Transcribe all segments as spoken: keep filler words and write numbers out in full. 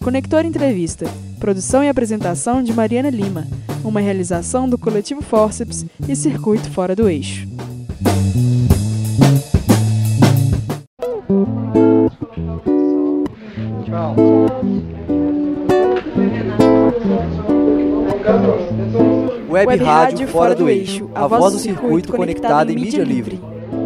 Conector Entrevista, produção e apresentação de Mariana Lima, uma realização do Coletivo Fórceps e Circuito Fora do Eixo. Web, Web Rádio Fora do Eixo, a voz do circuito conectada em mídia livre.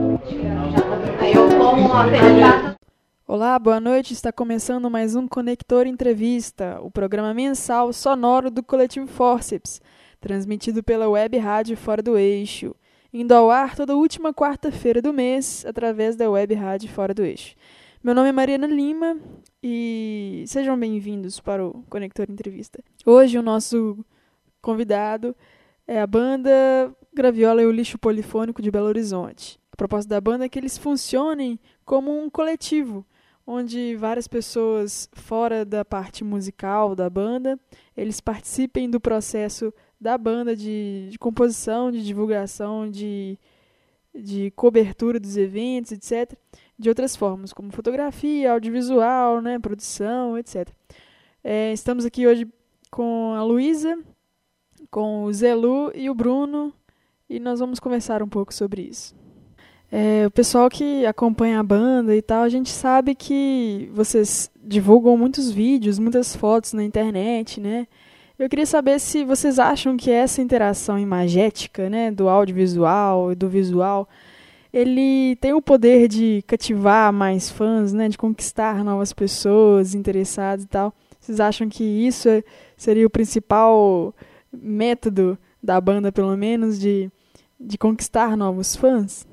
Olá, boa noite. Está começando mais um Conector Entrevista, o programa mensal sonoro do Coletivo Fórceps, transmitido pela Web Rádio Fora do Eixo, indo ao ar toda última quarta-feira do mês, através da Web Rádio Fora do Eixo. Meu nome é Mariana Lima e sejam bem-vindos para o Conector Entrevista. Hoje o nosso convidado é a banda Graviola e o Lixo Polifônico de Belo Horizonte. A proposta da banda é que eles funcionem como um coletivo, onde várias pessoas fora da parte musical da banda, eles participem do processo da banda de, de composição, de divulgação, de, de cobertura dos eventos, etcétera, de outras formas, como fotografia, audiovisual, né, produção, etcétera. É, estamos aqui hoje com a Luísa, com o Zé Lu e o Bruno, e nós vamos conversar um pouco sobre isso. É, o pessoal que acompanha a banda e tal, a gente sabe que vocês divulgam muitos vídeos, muitas fotos na internet, né? Eu queria saber se vocês acham que essa interação imagética, né, do audiovisual e do visual, ele tem o poder de cativar mais fãs, né, de conquistar novas pessoas interessadas e tal. Vocês acham que isso seria o principal método da banda, pelo menos, de, de conquistar novos fãs?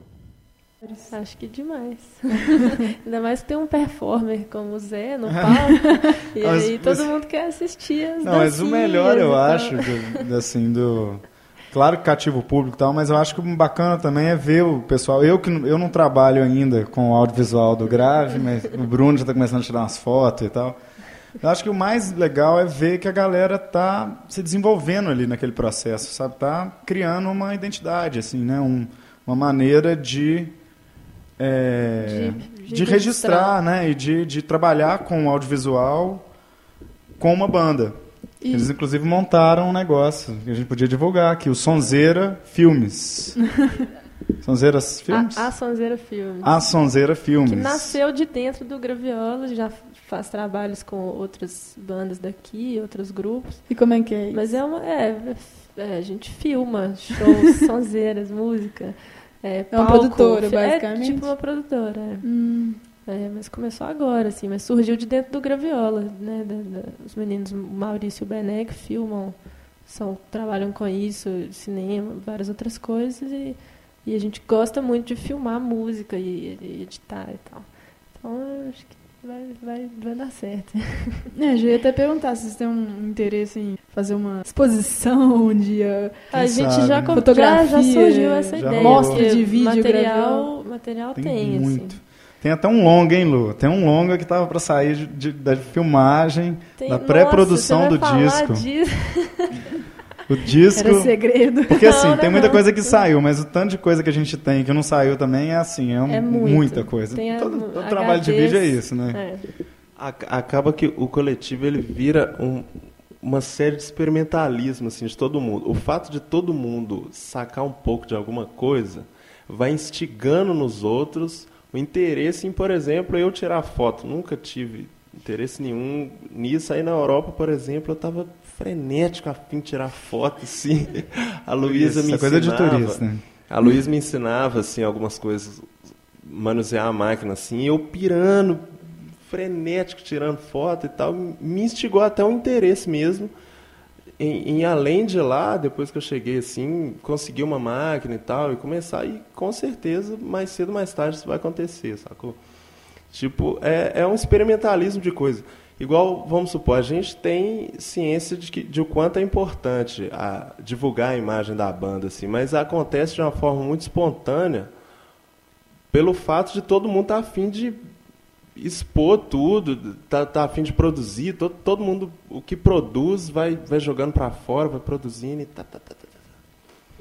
Acho que demais. Ainda mais que tem um performer como o Zé no palco. E mas, aí todo mas, mundo quer assistir as Não, mas o melhor, eu acho, do, assim, do... Claro que cativa o público e tal, mas eu acho que o bacana também é ver o pessoal. Eu que eu não trabalho ainda com o audiovisual do Grave, mas o Bruno já está começando a tirar umas fotos e tal. Eu acho que o mais legal é ver que a galera tá se desenvolvendo ali naquele processo, sabe? Tá criando uma identidade, assim, né? Um, uma maneira de... É, de, de, de registrar, né, e de, de trabalhar com o audiovisual com uma banda. E... Eles, inclusive, montaram um negócio que a gente podia divulgar aqui, o Sonzeira Filmes. Sonzeiras Filmes? A, a Sonzeira Filmes. A Sonzeira Filmes. Que nasceu de dentro do Graviola, já faz trabalhos com outras bandas daqui, outros grupos. E como é que é isso? Mas é uma... É, é, a gente filma shows, sonzeiras, música... É, é uma palco, produtora, basicamente? É tipo uma produtora. É. Hum. É, mas começou agora, assim, mas surgiu de dentro do Graviola, né? Da, da, os meninos Maurício e o Bené que filmam, são, trabalham com isso, cinema, várias outras coisas, e, e a gente gosta muito de filmar música e, e editar e tal. Então, eu acho que vai, vai, vai dar certo. É, eu já ia até perguntar se vocês têm um interesse em fazer uma exposição um dia. A gente sabe, já, fotografia, já, já surgiu essa já ideia. Mostra de vídeo, material, material tem, tem muito. Assim. Tem até um longa, hein, Lu? Tem um longa que estava para sair de, de, da filmagem, tem, da pré-produção do disco. O disco... Era segredo. Porque assim, não, tem não, muita não. coisa que saiu, mas o tanto de coisa que a gente tem que não saiu também é assim, é, um, é muito. muita coisa. Tem todo a, todo trabalho de vídeo é isso, né? É. Acaba que o coletivo ele vira um, uma série de experimentalismo assim, de todo mundo. O fato de todo mundo sacar um pouco de alguma coisa vai instigando nos outros o interesse em, por exemplo, eu tirar foto. Nunca tive interesse nenhum nisso. Aí na Europa, por exemplo, eu estava frenético a fim de tirar foto, assim. A Luísa me ensinava... coisa de turista, né? A Luísa me ensinava, assim, algumas coisas, manusear a máquina, assim, e eu pirando, frenético, tirando foto e tal, me instigou até o interesse mesmo em, em além de lá, depois que eu cheguei, assim, conseguir uma máquina e tal, e começar, e com certeza, mais cedo ou mais tarde isso vai acontecer, sacou? Tipo, é, é um experimentalismo de coisa. Igual, vamos supor, a gente tem ciência de, que, de o quanto é importante a, divulgar a imagem da banda, assim, mas acontece de uma forma muito espontânea pelo fato de todo mundo estar tá a fim de expor tudo, tá, tá a fim de produzir, todo, todo mundo, o que produz, vai, vai jogando para fora, vai produzindo e tá, tá, tá, tá, tá.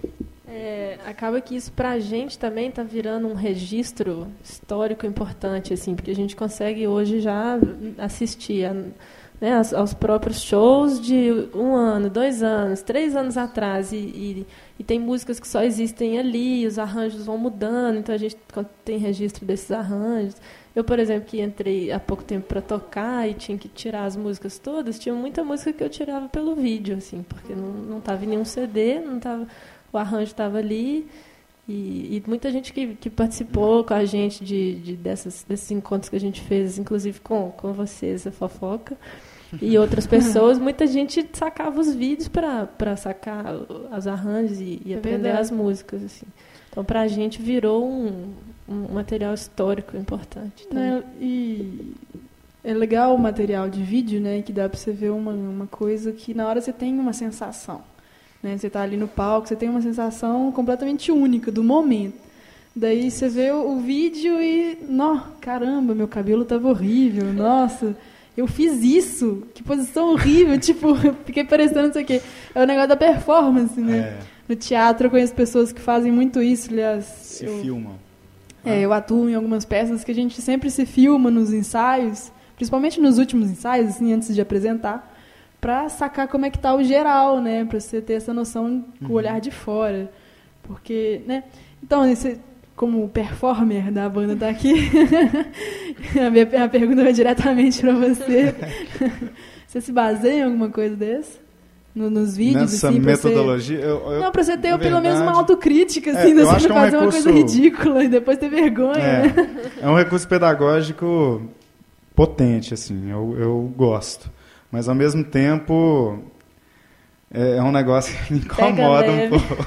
É, acaba que isso pra gente também está virando um registro histórico importante, assim, porque a gente consegue hoje já assistir a, né, aos, aos próprios shows de um ano, dois anos, três anos atrás, e, e, e tem músicas que só existem ali, os arranjos vão mudando, então a gente tem registro desses arranjos. Eu, por exemplo, que entrei há pouco tempo para tocar e tinha que tirar as músicas todas, tinha muita música que eu tirava pelo vídeo, assim, porque não estava em nenhum C D, não tava, o arranjo estava ali, e, e muita gente que, que participou com a gente de, de dessas, desses encontros que a gente fez, inclusive com, com vocês, a Fofoca, e outras pessoas, muita gente sacava os vídeos para sacar os arranjos e, e é aprender verdade. as músicas, assim. Então, para a gente, virou um, um material histórico importante. Né, e é legal o material de vídeo, né, que dá para você ver uma, uma coisa que na hora você tem uma sensação. Né, você está ali no palco, você tem uma sensação completamente única do momento. Daí você vê o, o vídeo e... Nó, caramba, meu cabelo estava horrível. Nossa, eu fiz isso. Que posição horrível. Tipo, eu fiquei parecendo não sei o quê. É o negócio da performance, né? É. No teatro eu conheço pessoas que fazem muito isso, aliás. Se eu, filmam. É, eu atuo em algumas peças que a gente sempre se filma nos ensaios, principalmente nos últimos ensaios, assim, antes de apresentar, para sacar como é que tá o geral, né? Para você ter essa noção com o olhar de fora. Porque, né? Então, esse, como performer da banda tá aqui, a minha a pergunta vai diretamente para você. Você se baseia em alguma coisa dessa? No, nos vídeos, Nessa assim, pra metodologia... Você... Eu, eu, não, pra você ter na pelo verdade, menos uma autocrítica, assim, é, de eu você acho não que é um fazer recurso, uma coisa ridícula e depois ter vergonha, é, né? É um recurso pedagógico potente, assim, eu, eu gosto. Mas, ao mesmo tempo, é, é um negócio que me incomoda um pouco.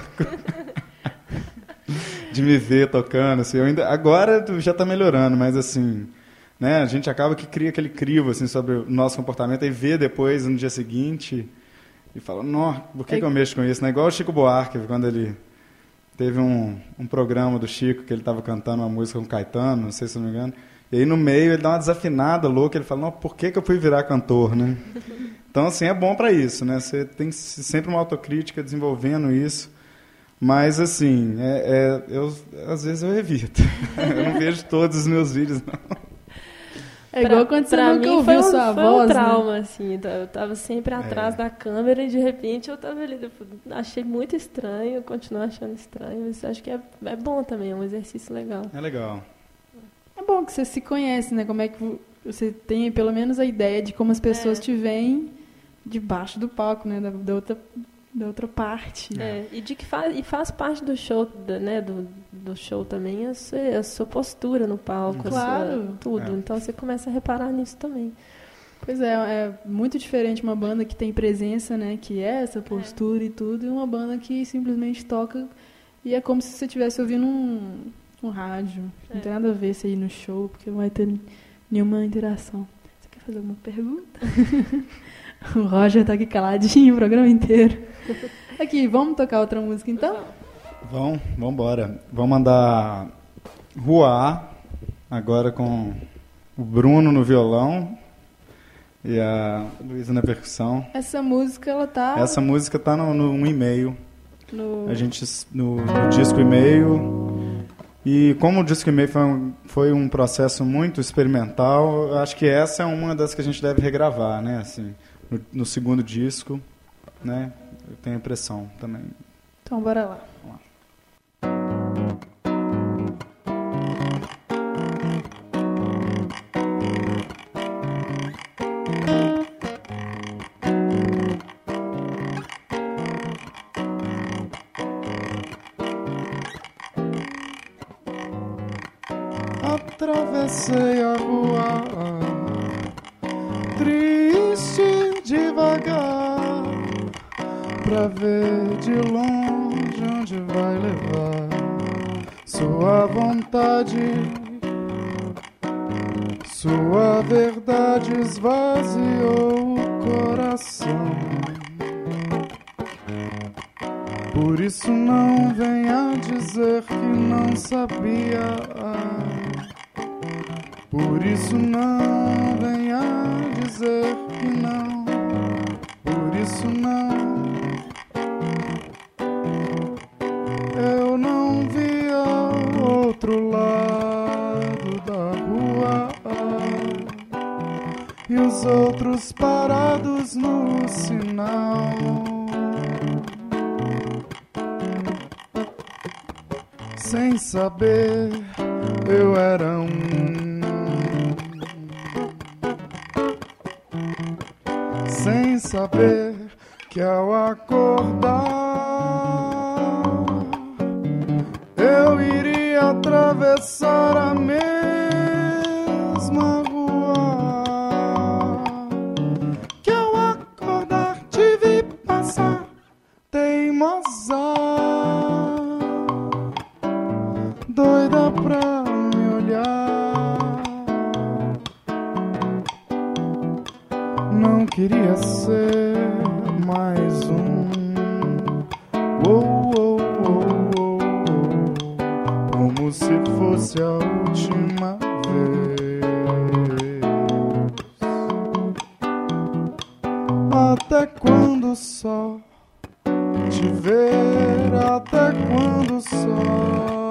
De me ver tocando, assim, eu ainda, agora já está melhorando, mas assim, né, a gente acaba que cria aquele crivo, assim, sobre o nosso comportamento e vê depois, no dia seguinte... E fala, não, por que, é... que eu mexo com isso? Né? Igual o Chico Buarque, quando ele teve um, um programa do Chico, que ele estava cantando uma música com Caetano, não sei se não me engano, e aí no meio ele dá uma desafinada louca, ele fala, não, por que, que eu fui virar cantor? Né? Então, assim, é bom para isso, né? Você tem sempre uma autocrítica desenvolvendo isso, mas, assim, é, é, eu, às vezes eu evito. Eu não vejo todos os meus vídeos, não. É igual quando você nunca ouviu um, sua foi voz, um trauma, né? assim. Eu tava sempre atrás é. da câmera e, de repente, eu tava ali. Eu achei muito estranho, eu continuo achando estranho, mas acho que é, é bom também, é um exercício legal. É legal. É bom que você se conhece, né? Como é que você tem, pelo menos, a ideia de como as pessoas é. te veem debaixo do palco, né? Da, da outra... da outra parte. É, e, de que faz, e faz parte do show, né, do, do show também a sua, a sua postura no palco, claro. a sua, tudo. É. Então você começa a reparar nisso também. Pois é, é muito diferente uma banda que tem presença, né, que é essa postura é. e tudo, e uma banda que simplesmente toca e é como se você estivesse ouvindo um, um rádio. É. Não tem nada a ver você ir no show, porque não vai ter nenhuma interação. Você quer fazer alguma pergunta? O Roger tá aqui caladinho o programa inteiro. Aqui, vamos tocar outra música então? Vamos, vamos embora. Vamos mandar Ruá, agora com o Bruno no violão e a Luísa na percussão. Essa música, ela tá... Essa música tá no, no um e-mail. No... A gente, no, no disco e-mail. E como o disco e-mail foi um, foi um processo muito experimental, eu acho que essa é uma das que a gente deve regravar, né? Assim, no, no segundo disco, né? Eu tenho a impressão também. Então, bora lá. Vamos lá. Atravessei a rua, triste devagar, pra ver de longe onde vai levar sua vontade. Sua verdade esvaziou o coração. Por isso não venha dizer que não sabia. Por isso não venha dizer que não. Por isso não. e os outros parados no sinal. Sem saber, eu era um. Sem saber que ao acordar eu iria atravessar a mesma rua que ao acordar te vi passar, teimosa, doida pra me olhar. Não queria ser mais um. Oh, oh, oh, oh, oh. Como se fosse a última vez. Até quando só te ver, até quando só.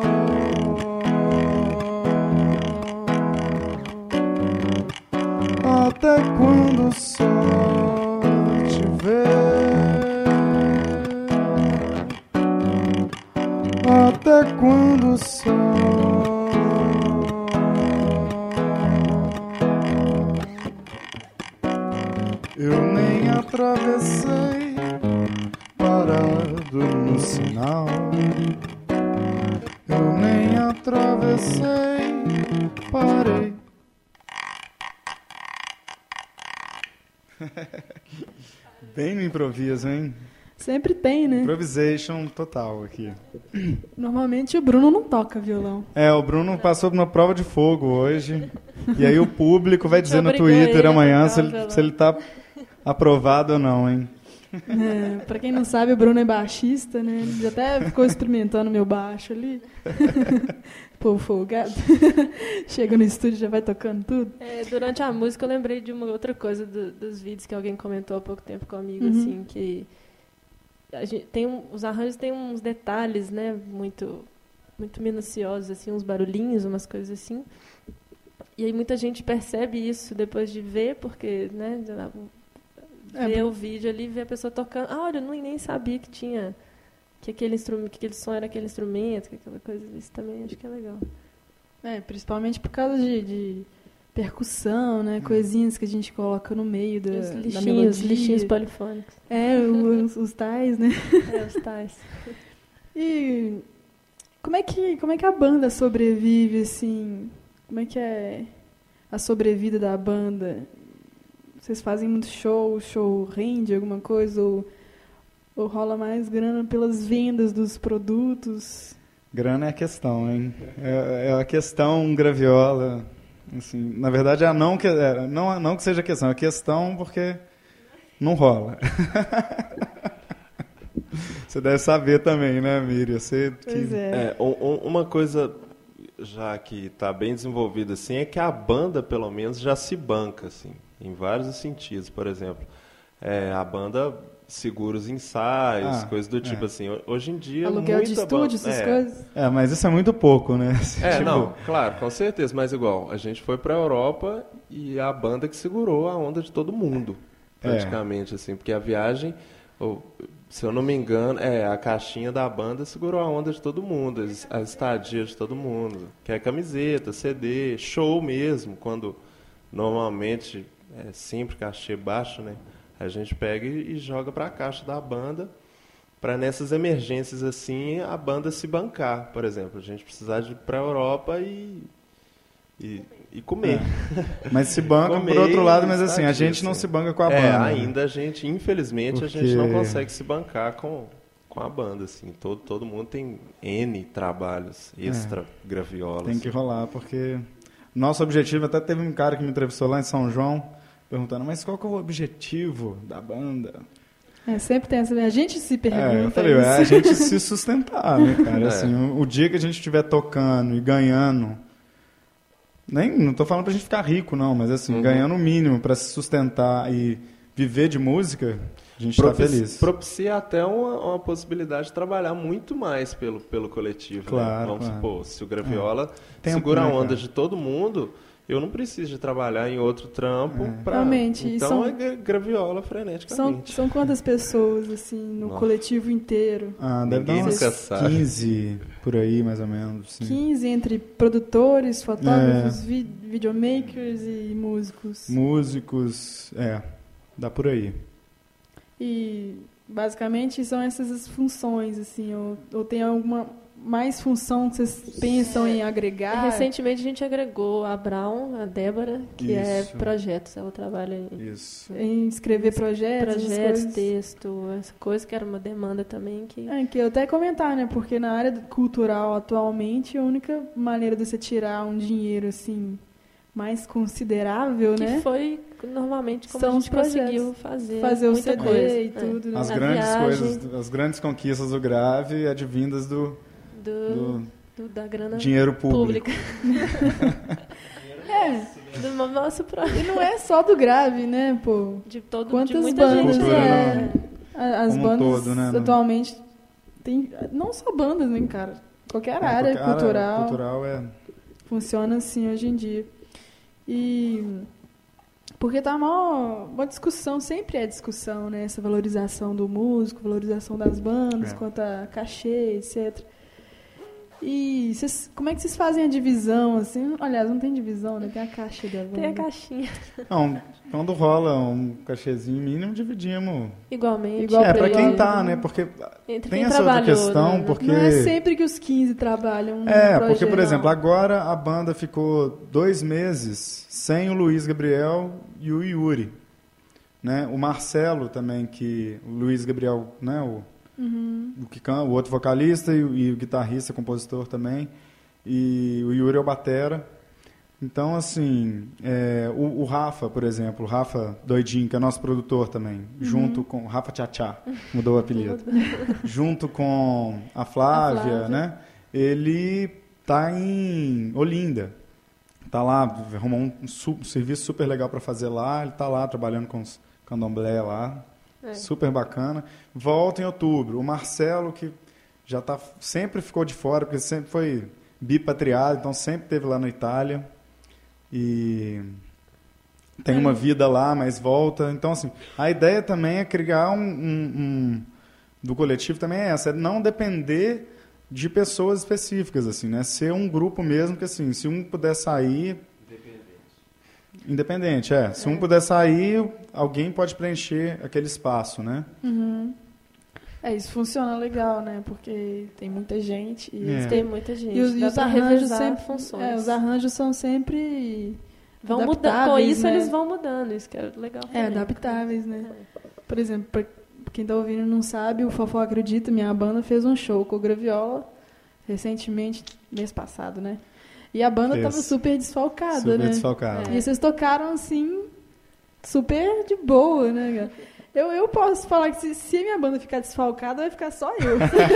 Até quando só te ver? Até quando só? Eu nem atravessei, parado no sinal. Eu nem atravessei, parei. Bem no improviso, hein? Sempre tem, né? Improvisation total aqui. Normalmente o Bruno não toca violão. É, o Bruno passou por uma prova de fogo hoje. E aí o público vai dizer no Twitter ele a amanhã tocar se o ele, violão. se ele tá aprovado ou não, hein? É, pra quem não sabe, o Bruno é baixista, né? Ele até ficou experimentando meu baixo ali. Pô, folgado. Chega no estúdio e já vai tocando tudo. É, durante a música eu lembrei de uma outra coisa do, dos vídeos que alguém comentou há pouco tempo comigo, Uhum. assim, que a gente tem um, os arranjos têm uns detalhes, né, muito, muito minuciosos, assim, uns barulhinhos, umas coisas assim. E aí muita gente percebe isso depois de ver, porque, né, É, ver por- o vídeo ali, ver a pessoa tocando. Ah, olha, eu não, nem sabia que tinha, que aquele instrumento, que aquele som era aquele instrumento, que aquela coisa. Isso também acho que é legal. É, principalmente por causa de, de percussão, né? Coisinhas que a gente coloca no meio da, Os da lixinhos, melodia. lixinhos polifônicos. É, os, os tais, né? É, os tais. E como é que, como é que a banda sobrevive, assim? Como é que é a sobrevida da banda? Vocês fazem muito show, o show rende alguma coisa? Ou, ou rola mais grana pelas vendas dos produtos? Grana é a questão, hein? É, é a questão graviola. Assim, na verdade, é não que, é, não, não que seja a questão, é a questão porque não rola. Você deve saber também, né, Miriam? Você que... Pois é. É, um- um- uma coisa já que está bem desenvolvida assim é que a banda pelo menos já se banca assim em vários sentidos. Por exemplo, é, a banda segura os ensaios, Ah, coisas do tipo é. assim. Hoje em dia Aluguel muita de estúdio, banda, essas é, coisas? É, mas isso é muito pouco, né? Assim, É, tipo, não, claro, com certeza, mas igual, a gente foi pra Europa e a banda que segurou a onda de todo mundo, praticamente, assim, porque a viagem, ou, se eu não me engano, é, a caixinha da banda segurou a onda de todo mundo, as- a estadia de todo mundo, que é camiseta, C D, show mesmo, quando normalmente é sempre cachê baixo, né? A gente pega e, e joga pra caixa da banda, para nessas emergências assim a banda se bancar, por exemplo, a gente precisar de ir para a Europa e, e, e comer. Mas se banca Comer por outro lado, mas e assim, a estadia, gente não assim. se banca com a É, banda. né? ainda a gente, infelizmente, a gente Porque- não consegue se bancar com, com a banda, assim. Todo, todo mundo tem N trabalhos extra graviolas. Tem que rolar, porque nosso objetivo, até teve um cara que me entrevistou lá em São João, perguntando, mas qual que é o objetivo da banda? É, sempre tem essa. A gente se pergunta É, eu falei, isso. é a gente se sustentar, né, cara? É. Assim, o, o dia que a gente estiver tocando e ganhando, nem, não tô falando pra gente ficar rico, não, mas assim, Uhum. ganhando o mínimo pra se sustentar e viver de música, a gente tá Propici- feliz. Propicia até uma, uma possibilidade de trabalhar muito mais pelo, pelo coletivo. Claro, né? Vamos claro. supor, se o Graviola Tempo, segura né, a onda cara? de todo mundo, eu não preciso de trabalhar em outro trampo É. para... Realmente, e Então são- é gra- graviola São, freneticamente. são quantas pessoas, assim, no Nossa. coletivo inteiro? Ah, deve dar Ninguém umas nunca sabe. quinze por aí, mais ou menos. Sim. quinze entre produtores, fotógrafos, É. vi- videomakers e músicos. Músicos, é, dá por aí. E basicamente são essas as funções, assim, ou, ou tem alguma mais função que vocês pensam em agregar? Recentemente a gente agregou a Brown, a Débora, que é Isso. projetos. Ela trabalha em Isso. Em escrever projetos, essas projetos, coisas? texto, essa coisa que era uma demanda também que... É, que eu até comentar, né? Porque na área cultural atualmente a única maneira de você tirar um dinheiro assim mais considerável, que né? foi normalmente como São a os gente projetos. conseguiu fazer, Fazer o muita C D coisa. e tudo, né? As A grandes viagem. coisas, as grandes conquistas do Grave advindas do, É, do, do do- da grana dinheiro público. pública. É, Do nosso pro... e não é só do Grave, né, pô? de todo de Quantas muita bandas, gente. Cultura, é, né? A- As Como um bandas todo, né, no- atualmente tem não só bandas, né, cara? Qualquer É, área qualquer cultural cultural é funciona assim hoje em dia. E porque tá uma, uma discussão, sempre é discussão, né? Essa valorização do músico, valorização das bandas, É. quanto a cachê, etcétera. E vocês, como é que vocês fazem a divisão, assim? Aliás, não tem divisão, né? Tem a caixa da banda. Tem a caixinha. Não, quando rola um cachezinho mínimo, dividimos. Igualmente. Igual É, pra pra quem ele, tá, né? né? Porque Entre tem quem essa outra trabalhou, questão, né? porque... Não é sempre que os quinze trabalham no É, projeto. porque, por exemplo, agora a banda ficou dois meses sem o Luiz Gabriel e o Yuri. Né? O Marcelo também, que o Luiz Gabriel, né? o, Uhum. o, que can, o outro vocalista e o, e o guitarrista, compositor também. E o Yuri é o batera. Então, assim, é, o, o Rafa, por exemplo, o Rafa Doidinho, que é nosso produtor também, Uhum. junto com... Rafa Tchá-Tchá, mudou o apelido. Junto com a Flávia, A Flávia. né? Ele tá em Olinda. Tá lá, arrumou um, um su- um serviço super legal para fazer lá. Ele tá lá trabalhando com os candomblé lá. É. Super bacana. Volta em outubro. O Marcelo, que já tá, sempre ficou de fora, porque sempre foi bipatriado, então sempre esteve lá na Itália. E tem uma vida lá, mas volta. Então, assim, a ideia também é criar um, um- um- do coletivo também é essa, é não depender de pessoas específicas, assim, né? Ser um grupo mesmo que, assim, se um puder sair... Independente, é. Se um puder sair, alguém pode preencher aquele espaço, né? Uhum. É, isso funciona legal, né? Porque tem muita gente e É. eles Tem muita gente. E os, e Dá os pra arranjos revezar sempre funções. É, os arranjos são sempre Vão mudando. Com adaptáveis, isso, né? eles vão mudando. Isso que é legal. É, também. adaptáveis, né? Por exemplo, pra quem tá ouvindo e não sabe, o Fofó Acredita, minha banda, fez um show com o Graviola recentemente, mês passado, né? E a banda Fez. tava super desfalcada, Super né? desfalcado. E vocês tocaram assim, super de boa, né, cara? Eu, eu posso falar que se, se a minha banda ficar desfalcada, vai ficar só eu.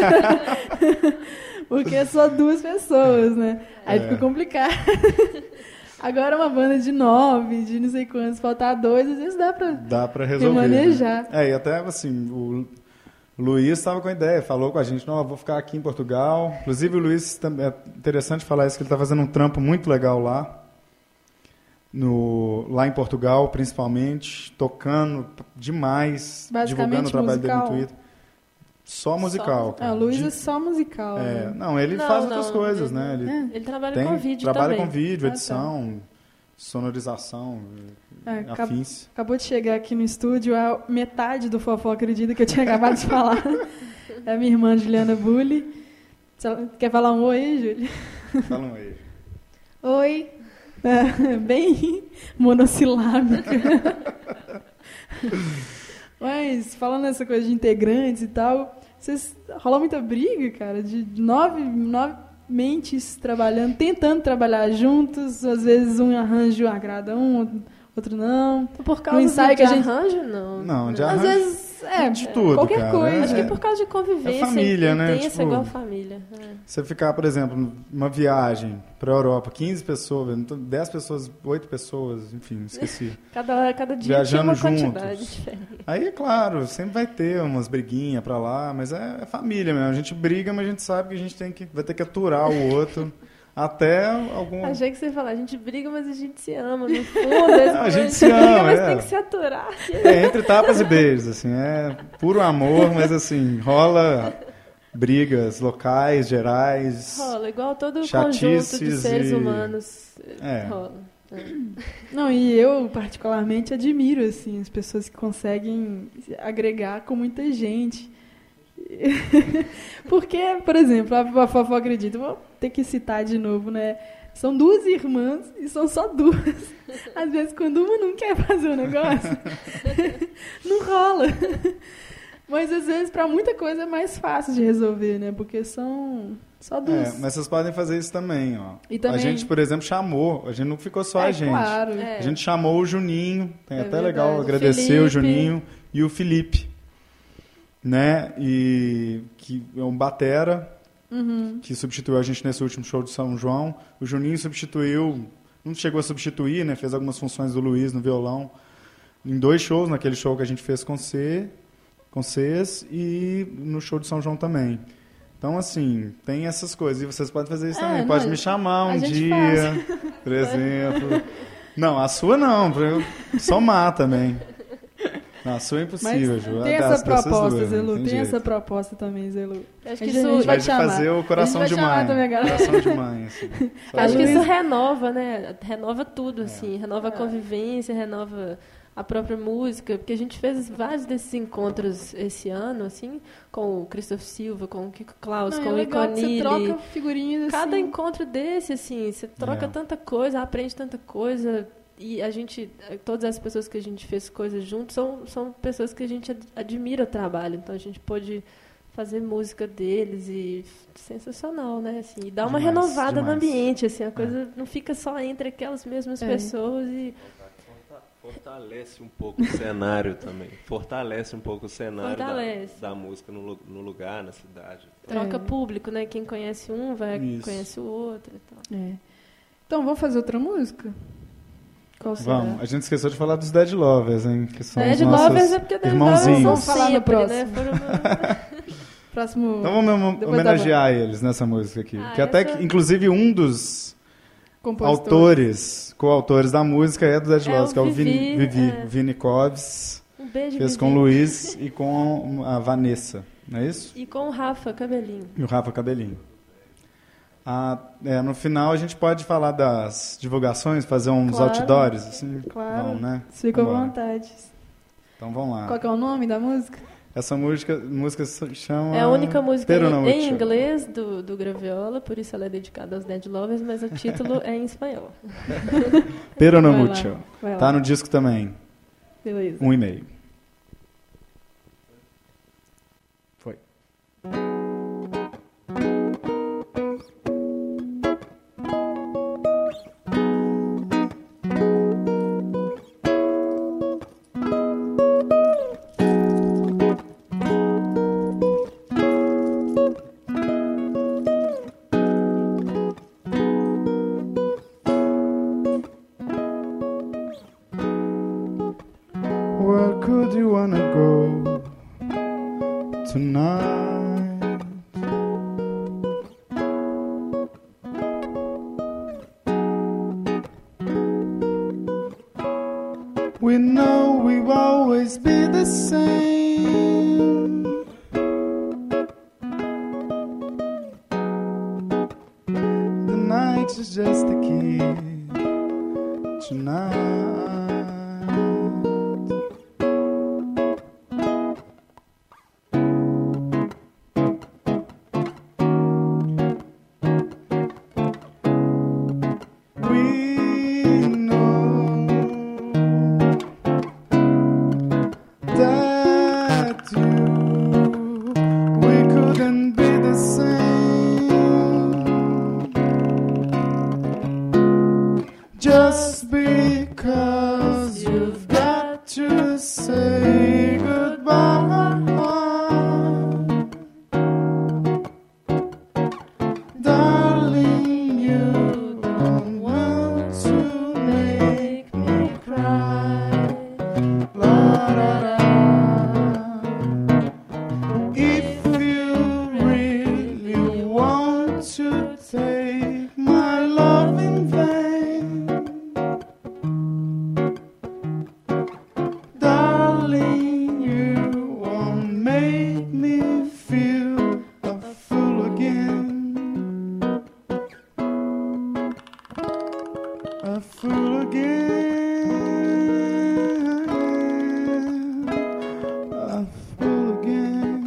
Porque é só duas pessoas, né? Aí É. fica complicado. Agora uma banda de nove, de não sei quantos, faltar dois, às vezes dá pra Dá para resolver. remanejar. Né? É, e até assim, o Luiz estava com a ideia, falou com a gente, não, eu vou ficar aqui em Portugal. Inclusive o Luiz, tam- é interessante falar isso, que ele está fazendo um trampo muito legal lá, no, lá em Portugal, principalmente, tocando demais, Basicamente divulgando o trabalho musical. dele no Twitter. Só musical. Ah, cara. o Luiz De- é só musical. é, né? não, ele Não, faz não, outras coisas, ele- né? Ele É. Ele trabalha tem, com vídeo trabalha também. com vídeo, Ah, tá. edição, sonorização, É, acab- afins. Acabou de chegar aqui no estúdio a metade do Fofó Acredita que eu tinha acabado de falar. É a minha irmã Juliana Bulli. Se ela- Quer falar um oi aí, Júlia? Falam aí. Oi. É, bem monossilábica. Mas, falando nessa coisa de integrantes e tal, vocês rola muita briga, cara, de nove, nove mentes trabalhando, tentando trabalhar juntos, às vezes um arranjo agrada um, outro não. Por causa No ensaio de que a gente- arranjo, não. Não, de Às arranjo, vezes, é, de tudo, qualquer cara. coisa. Acho que É. por causa de convivência. É família, né? Intensa Tipo, igual família. É. você ficar, por exemplo, numa viagem para a Europa, quinze pessoas, então, dez pessoas, oito pessoas, enfim, esqueci. Cada, cada dia Viajando tinha uma juntos. quantidade diferente. Aí, é claro, sempre vai ter umas briguinhas para lá, mas é, é família mesmo. A gente briga, mas a gente sabe que a gente tem que, vai ter que aturar o outro até algum... Achei que você ia falar, a gente briga, mas a gente se ama, no fundo. Não, a gente se ama, mas é. tem que se aturar. É, entre tapas e beijos, assim, é puro amor, mas assim, rola brigas locais, gerais. Rola, igual todo conjunto de seres e... humanos. É. Rola. É. Não, e eu particularmente admiro assim, as pessoas que conseguem agregar com muita gente. Porque, por exemplo, a, a Fofó acredita, vou ter que citar de novo, né? São duas irmãs e são só duas. Às vezes, quando uma não quer fazer o negócio, não rola. Mas, às vezes, para muita coisa é mais fácil de resolver, né? Porque são só duas. É, mas vocês podem fazer isso também, ó. E também... A gente, por exemplo, chamou, a gente não ficou só é, a gente. Claro. É. A gente chamou o Juninho, tem É até verdade. legal O agradecer Felipe. o Juninho e o Felipe, né? E que é um batera, Uhum. que substituiu a gente nesse último show de São João. O Juninho substituiu, não chegou a substituir, né? Fez algumas funções do Luiz no violão em dois shows, naquele show que a gente fez com C, com Cs e no show de São João também. Então, assim, tem essas coisas. E vocês podem fazer isso É, também. não, Pode me chamar a um gente dia, por exemplo. Não, a sua não, pra eu somar também. Não, a sua é impossível, Mas Ju. tem É essa das- dessas proposta, duas, não Zelu. Tem, jeito. essa proposta também, Zelu. Acho que A isso, gente vai Vai te de chamar. fazer o coração A de gente vai chamar mãe. também a galera. Coração de mãe, assim. Só acho que isso. isso renova, né? Renova tudo, É. assim. Renova a convivência, renova a própria música. Porque a gente fez vários desses encontros esse ano, assim, com o Christoph Silva, com o Kiko Klaus, Não, com é o legal que você Iconile. troca figurinhas assim. Cada encontro desse, assim, você troca É. tanta coisa, aprende tanta coisa. E a gente, todas as pessoas que a gente fez coisas juntos são, são pessoas que a gente ad- admira o trabalho. Então a gente pôde fazer música deles e sensacional, né? Assim, e dá uma Demais, renovada no demais. ambiente, assim, a coisa não fica só entre aquelas mesmas É. pessoas e Fortalece um pouco o cenário também. Fortalece um pouco o cenário da, Fortalece. da música no, lu- no lugar, na cidade. troca É. público, né? Quem conhece um vai Isso. conhece o outro e tal. É. Então, vamos fazer outra música? Qual será? Vamos, a gente esqueceu de falar dos Dead Lovers, hein? Que são Dead os nossos Lovers é porque Dead irmãozinhos. Lovers Vamos são falar no sempre, próximo. né? Foram- Próximo... Então vamos Depois homenagear eles nessa música aqui. Ah, que até essa- que, inclusive, um dos compositor. autores, coautores da música é do Dead É Lovers, o que é o Vini, Vivi, Vivi, é. Vini Coves, Um beijo, fez Vivi. com o Luiz e com a Vanessa, não é isso? E com o Rafa Cabelinho. E o Rafa Cabelinho. Ah, é, no final a gente pode falar das divulgações, fazer uns Claro. outdoors, assim? Claro. Vamos, né? Fica à Vambora. vontade. Então vamos lá. Qual que é o nome da música? Essa música, música se chama... É a única música Pero em, no em mucho. inglês do, do Graviola, por isso ela é dedicada aos Dead Lovers, mas o título é em espanhol. Pero no Vai lá, mucho. vai lá. Tá no disco também. Beleza. Um e meio. Foi. Where could you wanna go tonight? We know we will always be the same. The night is just a kid tonight. We know that you, we couldn't be the same. Just because you've got to say goodbye. Darling, you don't want to make me cry. La, da, da. If you really want to take my fool again. A fool again.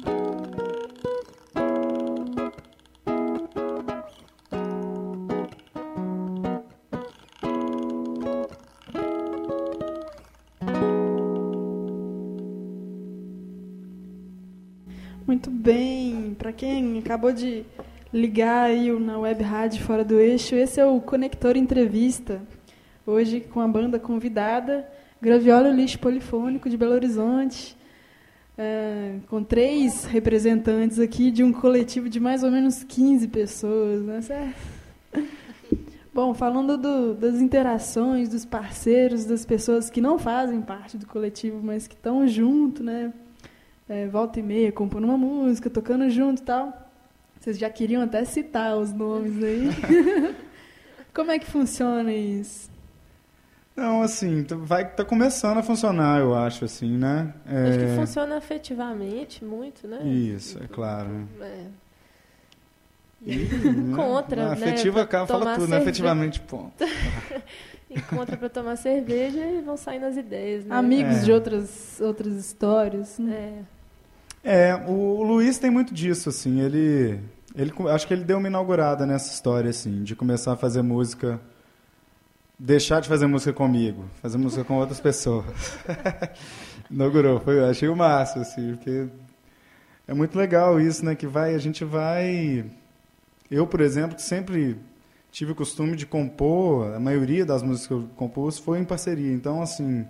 Muito bem, para quem acabou de ligar aí na Web Rádio Fora do Eixo, esse é o Conector Entrevista, hoje com a banda convidada, Graviola e o Lixo Polifônico de Belo Horizonte, é, com três representantes aqui de um coletivo de mais ou menos quinze pessoas, né? Certo? Bom, falando do, das interações, dos parceiros, das pessoas que não fazem parte do coletivo, mas que estão junto, né? É, volta e meia, compondo uma música, tocando junto e tal. Vocês já queriam até citar os nomes aí. Como é que funciona isso? Não, assim, vai tá começando a funcionar, eu acho, assim, né? É... Acho que funciona afetivamente muito, né? Isso, é claro. É. E, Encontra, né? né? Afetiva, fala tudo, cerveja. né? Efetivamente, ponto. Encontra para tomar cerveja e vão saindo as ideias, né? Amigos É. de outras, outras histórias. Né? É. É, o Luiz tem muito disso, assim, ele, ele... Acho que ele deu uma inaugurada nessa história, assim, de começar a fazer música... Deixar de fazer música comigo, fazer música com outras pessoas. Inaugurou, foi, eu achei o máximo, assim, porque é muito legal isso, né, que vai, a gente vai... Eu, por exemplo, que sempre tive o costume de compor, a maioria das músicas que eu compus foi em parceria, então, assim,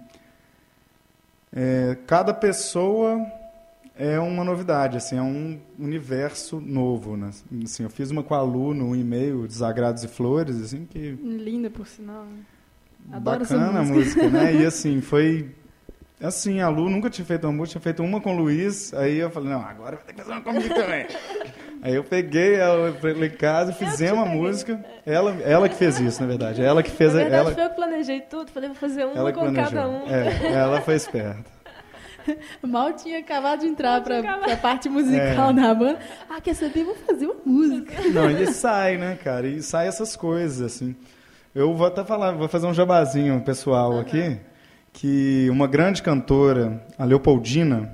é, cada pessoa é uma novidade, assim, é um universo novo, né? Assim, eu fiz uma com a Lu no e-mail, Desagrados e Flores, assim, que... Linda, por sinal. Né? Adoro essa Bacana a música. música, né? E assim, foi... Assim, a Lu nunca tinha feito uma música, tinha feito uma com o Luiz, aí eu falei, não, agora vai ter que fazer uma comigo também. Aí eu peguei ela pra em casa e fizemos uma música. Ela, ela que fez isso, na verdade. Ela que fez... Na verdade, ela, foi eu que planejei tudo, falei, vou fazer uma ela que com planejou. cada um. É, ela foi esperta. Mal tinha acabado de entrar Mal para tinha acabado. a parte musical É. da banda. Ah, quer saber? Vou fazer uma música. Não, e sai, né, cara? E sai essas coisas, assim. Eu vou até falar, vou fazer um jabazinho pessoal aqui, que uma grande cantora, a Leopoldina,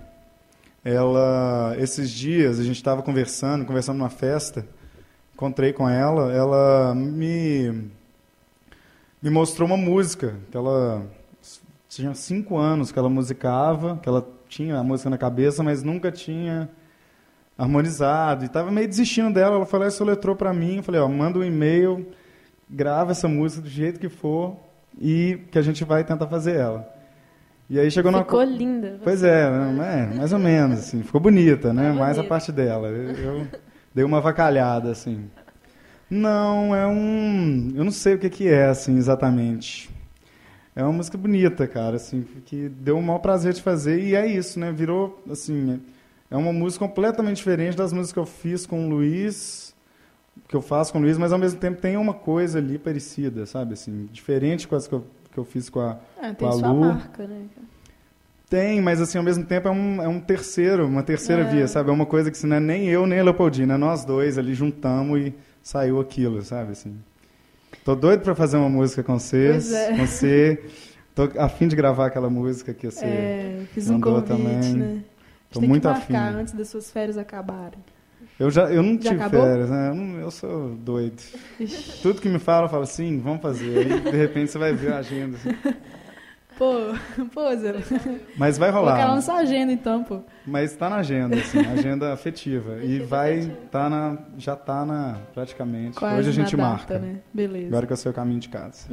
ela, esses dias, a gente estava conversando, conversando numa festa, encontrei com ela, ela me, me mostrou uma música, que ela tinha cinco anos que ela musicava, que ela tinha a música na cabeça, mas nunca tinha harmonizado, e estava meio desistindo dela. Ela falou, essa letrou para mim, eu falei, ó, manda um e-mail, grava essa música do jeito que for e que a gente vai tentar fazer ela. E aí chegou Ficou numa... linda. Pois é, né, mais ou menos, assim, ficou bonita, né? Ficou Mais a bonita. parte dela. Eu, eu dei uma avacalhada, assim. Não, é um... Eu não sei o que que é, assim, exatamente. É uma música bonita, cara, assim, que deu o maior prazer de fazer, e é isso, né? Virou, assim, é uma música completamente diferente das músicas que eu fiz com o Luiz, que eu faço com o Luiz, mas ao mesmo tempo tem uma coisa ali parecida, sabe, assim, diferente com as que eu, que eu fiz com a, Ah, com tem a sua Lu. marca, né? Tem, mas assim, ao mesmo tempo é um, é um terceiro, uma terceira É. via, sabe? É uma coisa que assim, não é nem eu nem a Leopoldina, é nós dois ali juntamos e saiu aquilo, sabe, assim. Tô doido pra fazer uma música com vocês, Pois é. com você. Tô a fim de gravar aquela música que você É, fiz um mandou convite, também. né? A gente Tô tem muito que afim. marcar antes das suas férias acabarem. Eu já eu não Já tive acabou? férias, né? Eu, não- eu sou doido. Tudo que me fala, eu falo assim, vamos fazer. Aí, de repente, você vai ver a agenda. Assim. Pô, pô, Zé. Mas vai Colocar lá rolar. na sua agenda, então, pô. Mas tá na agenda, assim, agenda afetiva. E vai, tá na, já tá na, praticamente. Quase Hoje a gente na data, marca. né? Beleza. Agora que é o seu caminho de casa.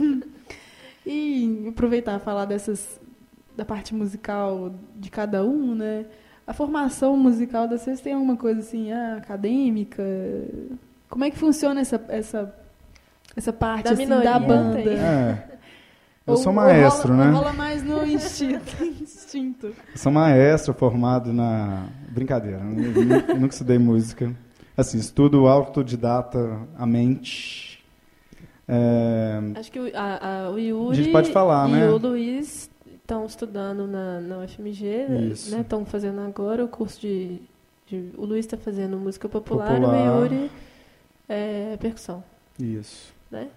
E aproveitar e falar dessas, da parte musical de cada um, né? A formação musical de vocês tem alguma coisa assim, ah, acadêmica? Como é que funciona essa, essa, essa parte Da assim, minoria da banda? tem. É. Eu Ou- sou ou maestro, rola, né? ou rola mais no instinto. instinto. Eu sou maestro formado na... Brincadeira, eu nu- eu nunca estudei música. Assim, estudo autodidata a mente. É, Acho que o, a, a, o Yuri A gente pode falar, e né? o Luiz estão estudando na, na U F M G, Isso. né? Estão fazendo agora o curso de... de o Luiz está fazendo música popular, Popular. e o Yuri é percussão, isso. né?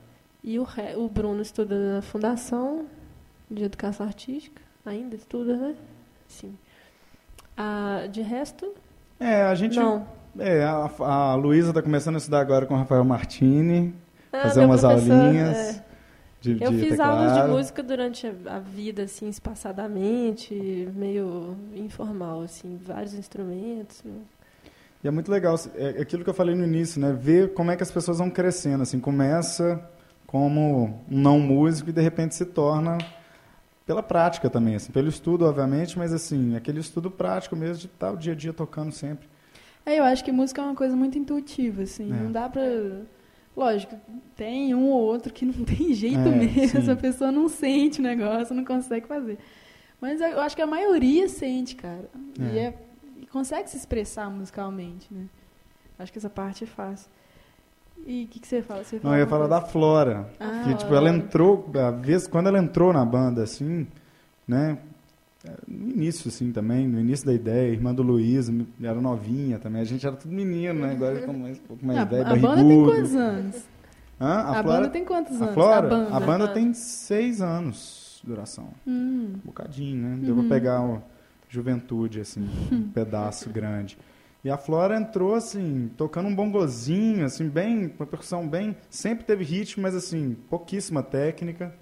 E o, re, o Bruno estuda na Fundação de Educação Artística. Ainda estuda, né? Sim. Ah, de resto... É, a gente... Não. É, a, a Luísa está começando a estudar agora com o Rafael Martini, ah, fazer umas aulinhas é. de, de Eu fiz teclado. aulas de música durante a, a vida, assim, espaçadamente, meio informal, assim, vários instrumentos. E é muito legal, é aquilo que eu falei no início, né? Ver como é que as pessoas vão crescendo, assim, começa como um não músico e de repente se torna pela prática também, assim, pelo estudo, obviamente, mas assim, aquele estudo prático mesmo de estar o dia a dia tocando sempre. É, eu acho que música é uma coisa muito intuitiva, assim, é. Não dá pra... Lógico, tem um ou outro que não tem jeito é, mesmo, sim. A pessoa não sente o negócio, não consegue fazer. Mas eu acho que a maioria sente, cara, é. E, é, e consegue se expressar musicalmente, né? Acho que essa parte é fácil. E o que, que você fala? Você fala não, eu ia falar coisa? Da Flora, ah, que tipo, ela entrou, a vez, quando ela entrou na banda, assim, né... No início, assim, também, no início da ideia, irmã do Luiz, era novinha também, a gente era tudo menino, né? Agora com mais, um pouco mais a, ideia, a barrigudo. banda tem quantos anos? Hã? A, a Flora, banda tem quantos anos? A Flora? A banda, a banda tem seis anos de duração. Hum. Um bocadinho, né? Deu uhum. pra pegar o Juventude, assim, um pedaço grande. E a Flora entrou, assim, tocando um bongozinho, assim, bem, uma percussão bem... Sempre teve ritmo, mas, assim, pouquíssima técnica.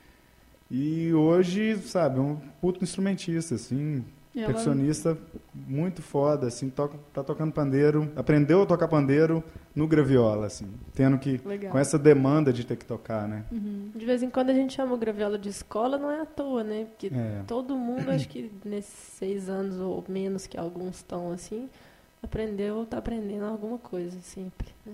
E hoje, sabe, um puto instrumentista, assim, ela... percussionista muito foda, assim, toca, tá tocando pandeiro, aprendeu a tocar pandeiro no graviola, assim, tendo que, Legal. Com essa demanda de ter que tocar, né? Uhum. De vez em quando a gente chama o graviola de escola, não é à toa, né? Porque é. Todo mundo, acho que nesses seis anos ou menos que alguns estão, assim, aprendeu ou tá aprendendo alguma coisa, sempre, né?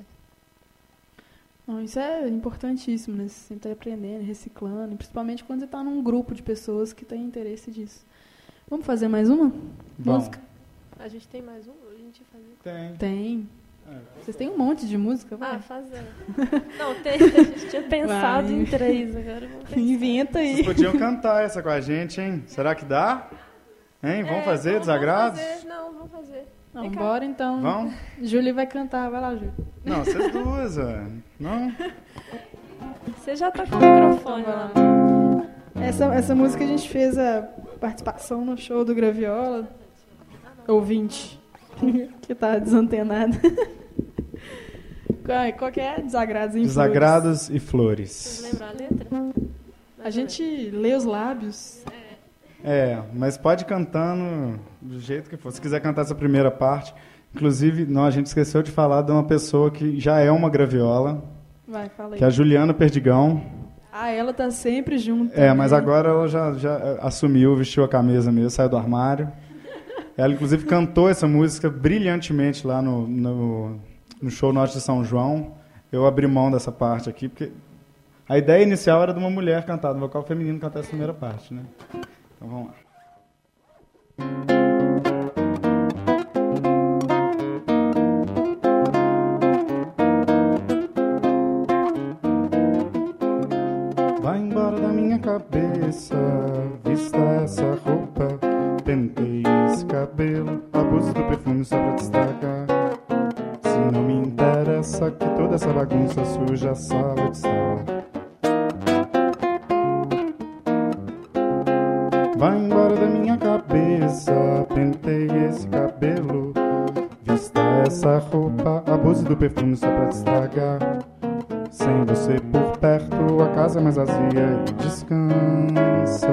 Não, isso é importantíssimo, né? Você está aprendendo, reciclando, principalmente quando você está num grupo de pessoas que tem interesse disso. Vamos fazer mais uma? Bom. Música? A gente tem mais uma? A gente fazer? Tem. Tem. É. Vocês têm um monte de música? Vai. Ah, fazer. Não, tem. A gente tinha pensado vai. Em três, agora vamos pensar. Inventa aí. Vocês podiam cantar essa com a gente, hein? Será que dá? Hein? Vamos é, fazer vamos, desagrados? Vamos fazer. Não, vamos fazer. Não, bora então. Vamos? Júlia vai cantar, vai lá, Júlia. Não, vocês duas, ó. Não? Você já tá com o microfone lá. Essa, essa música a gente fez a participação no show do Graviola. Ouvinte, que tá desantenado. Qualquer desagrados e Desagrados flores. e flores. Vocês lembram a letra? A gente lê os lábios. É, mas pode ir cantando do jeito que for. Se quiser cantar essa primeira parte. Inclusive, não, a gente esqueceu de falar de uma pessoa que já é uma graviola. Vai, fala aí. Que é a Juliana Perdigão. Ah, ela tá sempre junto. É, mas agora ela já, já assumiu, vestiu a camisa mesmo, saiu do armário. Ela, inclusive, cantou essa música brilhantemente lá no, no, no show Norte de São João. Eu abri mão dessa parte aqui, porque a ideia inicial era de uma mulher cantar, do vocal feminino cantar essa primeira parte, né? Então vamos lá. Vai embora da minha cabeça, vista essa roupa, pentei esse cabelo, abuso do perfume só pra te estragar. Se não me interessa que toda essa bagunça suja a sala de estar. Vai embora da minha cabeça, pentei esse cabelo, vista essa roupa, abuse do perfume só pra te estragar. Sem você por perto, a casa é mais vazia e descansa.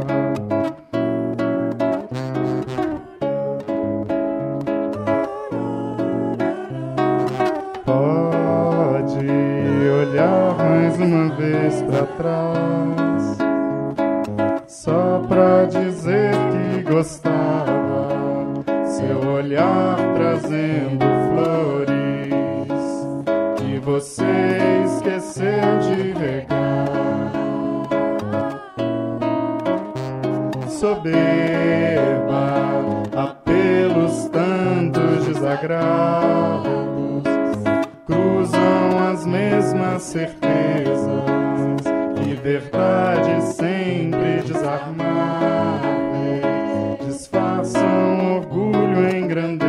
Pode olhar mais uma vez pra trás, só pra dizer que gostava, seu olhar trazendo flores que você esqueceu de regar. Soberba, apelos tantos desagrados cruzam as mesmas certezas e verdades sempre desarmáveis disfarçam orgulho em grandeza.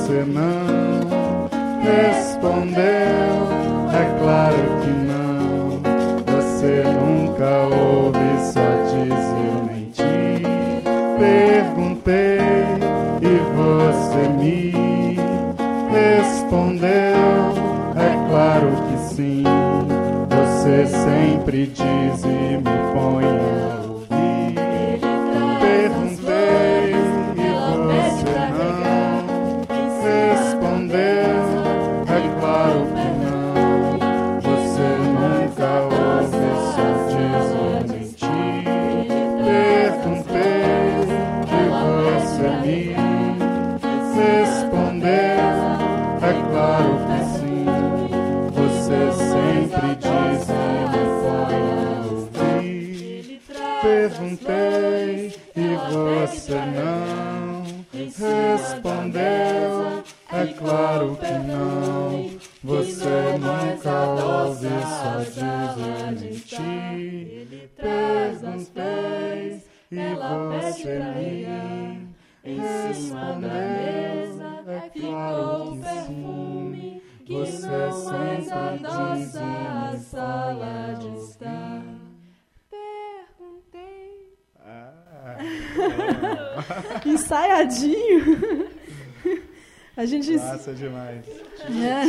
você não respondeu. É claro que não, você nunca ouve, só diz eu menti. Perguntei e você me respondeu. É claro que sim, você sempre diz e me põe a ouvir. Perguntei e você não respondeu. É claro que não, você nunca ouve, só diz eu menti. Perguntei e você me respondeu. É claro que sim, você sempre diz e me põe a ouvir. Perguntei e você não respondeu. É claro que não, você nunca ouve, só diz eu menti. Perguntei e você me respondeu. É claro que sim, você sempre diz e me fala de estar. Perguntei. Ah, Ensaiadinho. A gente... Massa demais. É,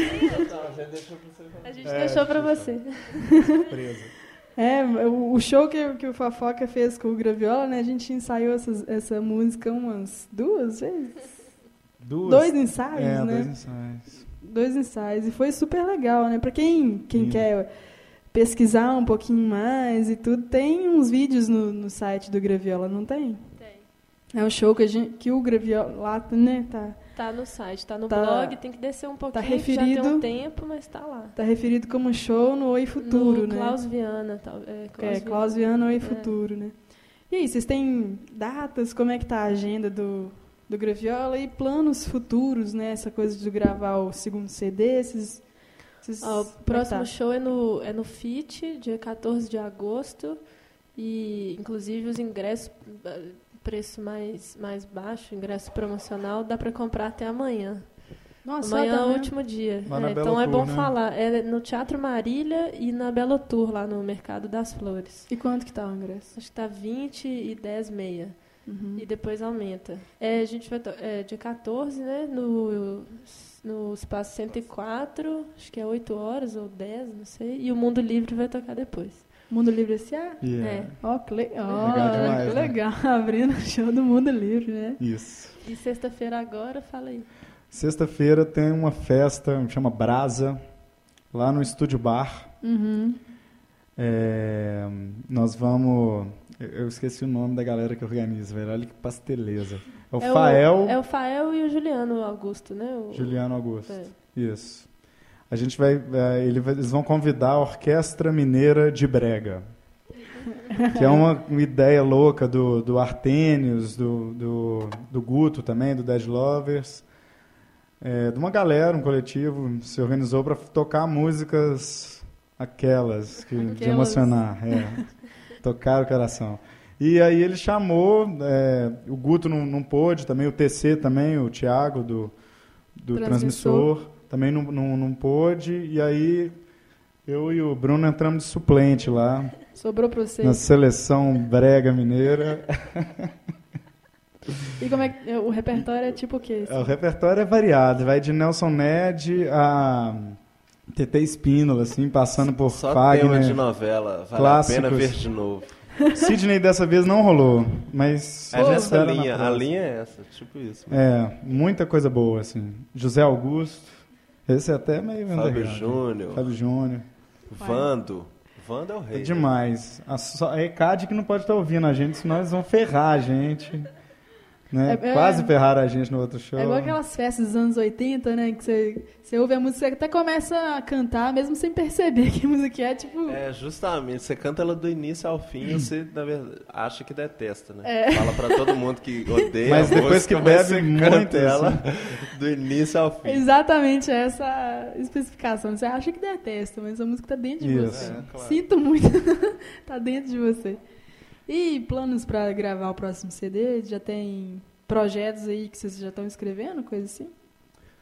A gente É, deixou pra você. Presa. é o o show que, que o Fofoca fez com o Graviola, né? A gente ensaiou essas, essa música umas duas vezes. Duas. Dois ensaios, É, né? dois ensaios. Dois ensaios. E foi super legal, né? Pra quem, quem Sim. quer pesquisar um pouquinho mais e tudo, tem uns vídeos no, no site do Graviola, não tem? Tem. É um show que, a gente, que o Graviola lá, né, tá, Tá no site, tá no Tá- blog, tem que descer um pouquinho, que já referido- tem um tempo, mas tá lá. tá referido como show no Oi Futuro, no né? Klaus Viana. Tal, é, Klaus É, Klaus Viana Oi É. Futuro, né? E aí, vocês têm datas? Como é que tá a agenda do, do Graviola e planos futuros, né? Essa coisa de gravar o segundo C D, esses... esses Ó, o como é que próximo tá? show é no, é no F I T, dia quatorze de agosto. E, inclusive, os ingressos, eh, preço mais, mais baixo, ingresso promocional, dá para comprar até amanhã. Nossa, Amanhã tá é o mesmo? último dia. Lá na É, Belo então é Tour, bom né? falar. É no Teatro Marília e na Belo Tour, lá no Mercado das Flores. E quanto que tá o ingresso? Acho que tá vinte e dez meia. Uhum. E depois aumenta. É, a gente vai to- é, dia quatorze, né? No, no Espaço cento e quatro, acho que é oito horas ou dez, não sei. E o Mundo Livre vai tocar depois. Mundo Livre S A? Yeah. É. Ó, que, le... ó, Legal demais, que né? legal. Abrindo o show do Mundo Livre, né? Isso. E sexta-feira agora, fala aí. Sexta-feira tem uma festa, chama Brasa, lá no Estúdio Bar. Uhum. É, nós vamos... Eu eu esqueci o nome da galera que organiza, velho. Olha que pasteleza. É o é Fael, O, é o Fael e o Juliano Augusto, né? O, Juliano Augusto. É. Isso. A gente vai, é, ele vai- eles vão convidar a Orquestra Mineira de Brega, que é uma, uma ideia louca do, do Artênios, do, do, do Guto também, do Dead Lovers, é, de uma galera, um coletivo, se organizou para tocar músicas aquelas, que, de Aquelas. emocionar, é, tocar o coração. E aí ele chamou, é, o Guto não, não pôde, também o T C também, o Thiago do, do Transmissor. Transmissor, também não, não, não pôde, e aí eu e o Bruno entramos de suplente lá, Sobrou pra você. na seleção brega mineira. E como é que o repertório é tipo o quê? O repertório é variado, vai de Nelson Ned a T T Espínola, assim, passando por Só tema de Fagner. novela, vale Clássicos. a pena ver de novo. Sidney dessa vez não rolou, mas É nessa espera na linha, a próxima. linha é essa, tipo isso. É, muita coisa boa, assim. José Augusto, esse é até meio Fábio underground. Júnior, Fábio Júnior. Vando. Vando é o rei. É né? demais. A, só, a ECAD que não pode estar ouvindo a gente, senão eles vão ferrar a gente. Né? É- é- Quase ferraram a gente no outro show. É igual aquelas festas dos anos oitenta, né? Que você, você ouve a música e até começa a cantar, mesmo sem perceber que música é, tipo... É, justamente. Você canta ela do início ao fim e você, na verdade, acha que detesta, né? É. Fala pra todo mundo que odeia Mas a depois música, que mas bebe você muito, canta ela assim. do início ao fim. Exatamente essa especificação. Você acha que detesta, mas a música tá dentro de Isso. você. É, claro. Sinto muito. Tá dentro de você. E planos pra gravar o próximo C D? Já tem projetos aí que vocês já estão escrevendo, coisa assim?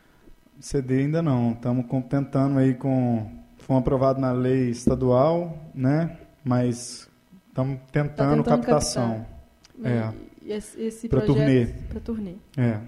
C D ainda não. Estamos tentando aí com... Foi aprovado na lei estadual, né? Mas estamos tentando, tá tentando captação. É. E esse, esse pra projeto... turnê. Para turnê. É.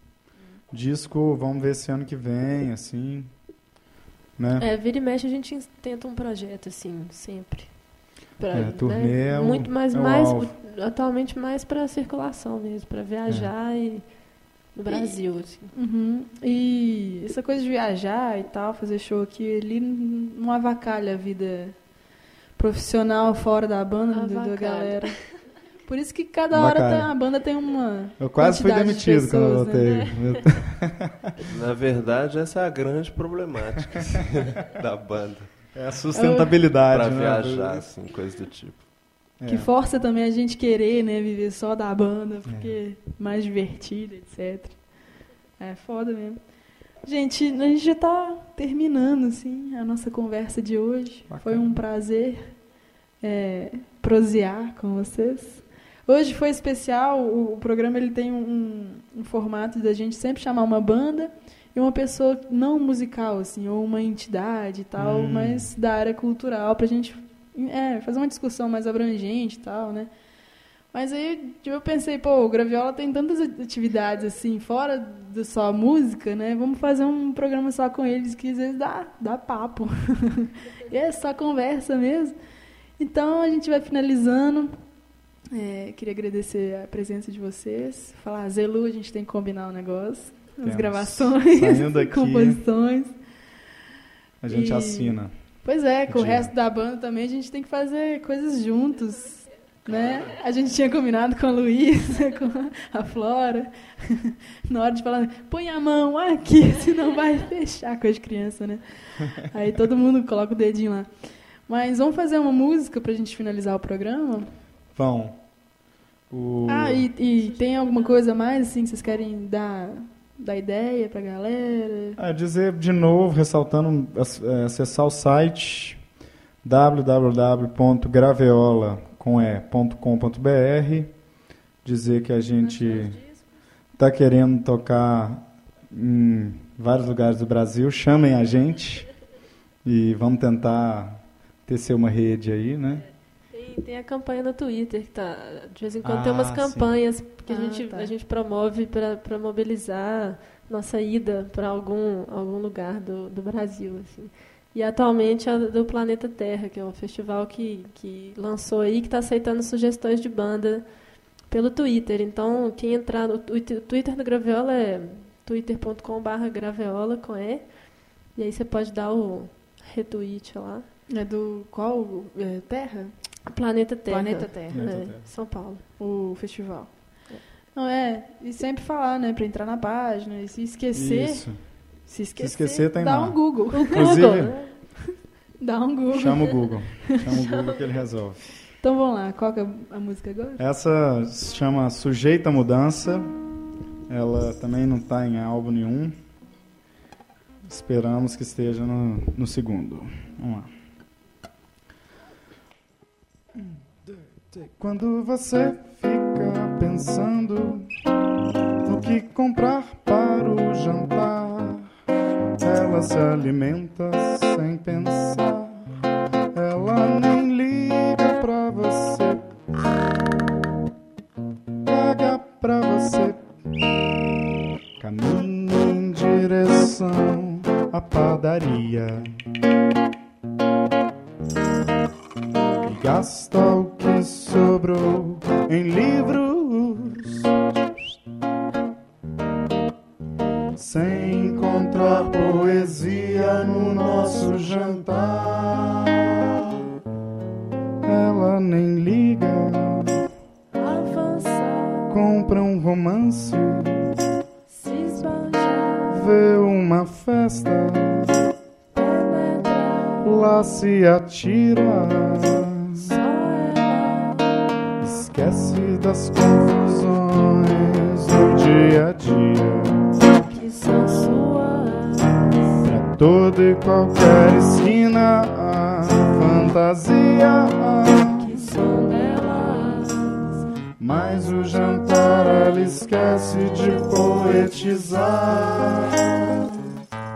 Disco, vamos ver esse ano que vem, assim... Né? É, vira e mexe a gente tenta um projeto, assim, sempre. Pra, é, turnê né? é o, Muito mais, é o mais alvo. Atualmente mais para circulação mesmo, para viajar é. e no Brasil. E, assim. Uhum. E essa coisa de viajar e tal, fazer show aqui, ele não avacalha a vida profissional fora da banda, do, da galera. Por isso que cada hora tem, a banda tem uma. Eu quase fui demitido de pessoas, quando eu voltei. Né? Na verdade, essa é a grande problemática assim, da banda. É a sustentabilidade. Pra né? viajar, assim, coisa do tipo. Que é. força também a gente querer, né, viver só da banda, porque é mais divertido, etcétera. É foda mesmo. Gente, a gente já tá terminando, assim, a nossa conversa de hoje. Bacana. Foi um prazer é, prosear com vocês. Hoje foi especial, o, o programa ele tem um, um formato da gente sempre chamar uma banda e uma pessoa não musical, assim, ou uma entidade e tal, hum. mas da área cultural, pra gente é, fazer uma discussão mais abrangente e tal, né? Mas aí eu pensei, pô, o Graviola tem tantas atividades, assim, fora do só a música, né? Vamos fazer um programa só com eles, que às vezes dá, dá papo. E é só conversa mesmo. Então, a gente vai finalizando. É, queria agradecer a presença de vocês. Falar, Zelu, a gente tem que combinar o negócio. As gravações, daqui, composições. A gente e... assina. Pois é, com o resto da banda também a gente tem que fazer coisas juntos, né? A gente tinha combinado com a Luísa, com a Flora, na hora de falar, põe a mão aqui, senão vai fechar, coisa de criança, né? Aí todo mundo coloca o dedinho lá. Mas vamos fazer uma música pra gente finalizar o programa? Vão. O... Ah, e, e tem alguma coisa mais assim que vocês querem dar, dar ideia pra galera? Ah, dizer de novo, ressaltando, acessar o site w w w ponto graveola ponto com ponto b r, dizer que a gente está querendo tocar em vários lugares do Brasil, chamem a gente e vamos tentar tecer uma rede aí, né? Tem a campanha no Twitter, que tá, de vez em quando ah, tem umas campanhas sim. que a, ah, gente, tá. a gente promove para mobilizar nossa ida para algum, algum lugar do, do Brasil. Assim. E atualmente é do Planeta Terra, que é um festival que, que lançou aí, que está aceitando sugestões de banda pelo Twitter. Então, quem entrar no Twitter, o Twitter do Graviola é twitter ponto com barra graveola com E. E aí você pode dar o retweet lá. É do qual? É, Terra? Planeta Terra. Planeta Terra. É, é. São Paulo. O festival. É. Não, é, e sempre falar, né, para entrar na página, e se esquecer... Isso. Se esquecer, se esquecer tem dá lá. um Google. Inclusive, dá um Google. Chama o Google. Chama o Google que ele resolve. Então vamos lá, qual que é a música agora? Essa se chama Sujeita à Mudança. Ela também não está em álbum nenhum. Esperamos que esteja no, no segundo. Vamos lá. Quando você fica pensando no que comprar para o jantar, ela se alimenta sem pensar, ela nem liga pra você, paga pra você, caminha em direção à padaria e gasta o que sobrou em livros, sem encontrar poesia no nosso jantar. Ela nem liga, avançar, compra um romance, se esbanjar, vê uma festa, penetrar, lá se atira, só ela esquece das confusões do dia a dia, que são suas, pra toda e qualquer esquina a fantasia, que são delas, mas o jantar ela esquece de poetizar.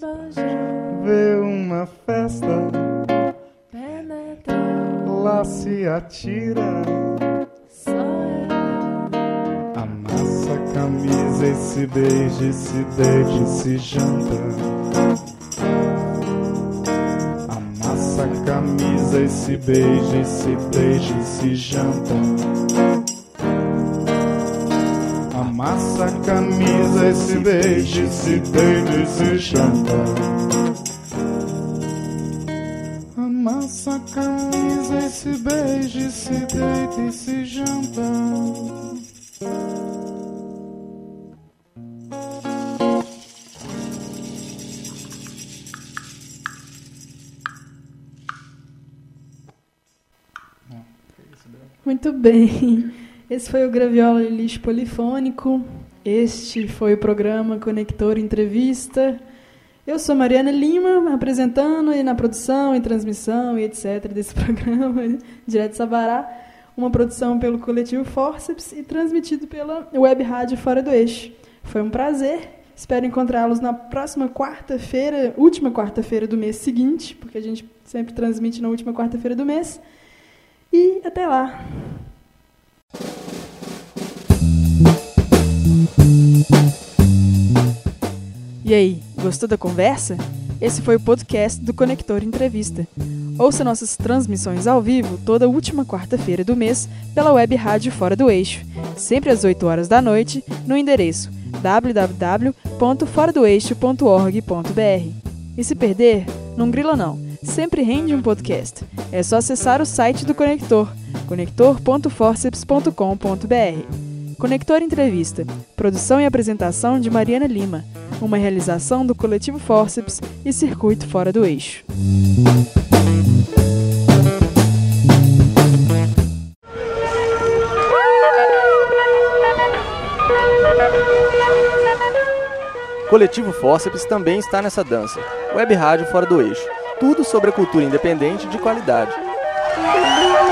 vê uma festa, lá se atira, amassa a camisa e se beija, se deita e se janta. Amassa a camisa e se beija, se beija e se janta. Amassa a camisa e se beija, se deita e se janta. Amassa a camisa e se beija, se deita e se janta. Muito bem. Esse foi o Graviola de Lixo Polifônico. Este foi o programa Conector Entrevista. Eu sou Mariana Lima, apresentando e na produção e transmissão e etcétera desse programa, direto de Sabará, uma produção pelo Coletivo Fórceps e transmitido pela Web Rádio Fora do Eixo. Foi um prazer. Espero encontrá-los na próxima quarta-feira, última quarta-feira do mês seguinte, porque a gente sempre transmite na última quarta-feira do mês. E até lá. E aí, gostou da conversa? Esse foi o podcast do Conector Entrevista. Ouça nossas transmissões ao vivo toda última quarta-feira do mês pela Web Rádio Fora do Eixo, sempre às oito horas da noite, no endereço w w w ponto fora do eixo ponto org ponto b r. E se perder, não grila não, sempre rende um podcast. É só acessar o site do Conector, conector ponto forceps ponto com ponto b r. Conector Entrevista, produção e apresentação de Mariana Lima, uma realização do Coletivo Fórceps e Circuito Fora do Eixo. Coletivo Fórceps também está nessa dança. Web Rádio Fora do Eixo. Tudo sobre a cultura independente de qualidade.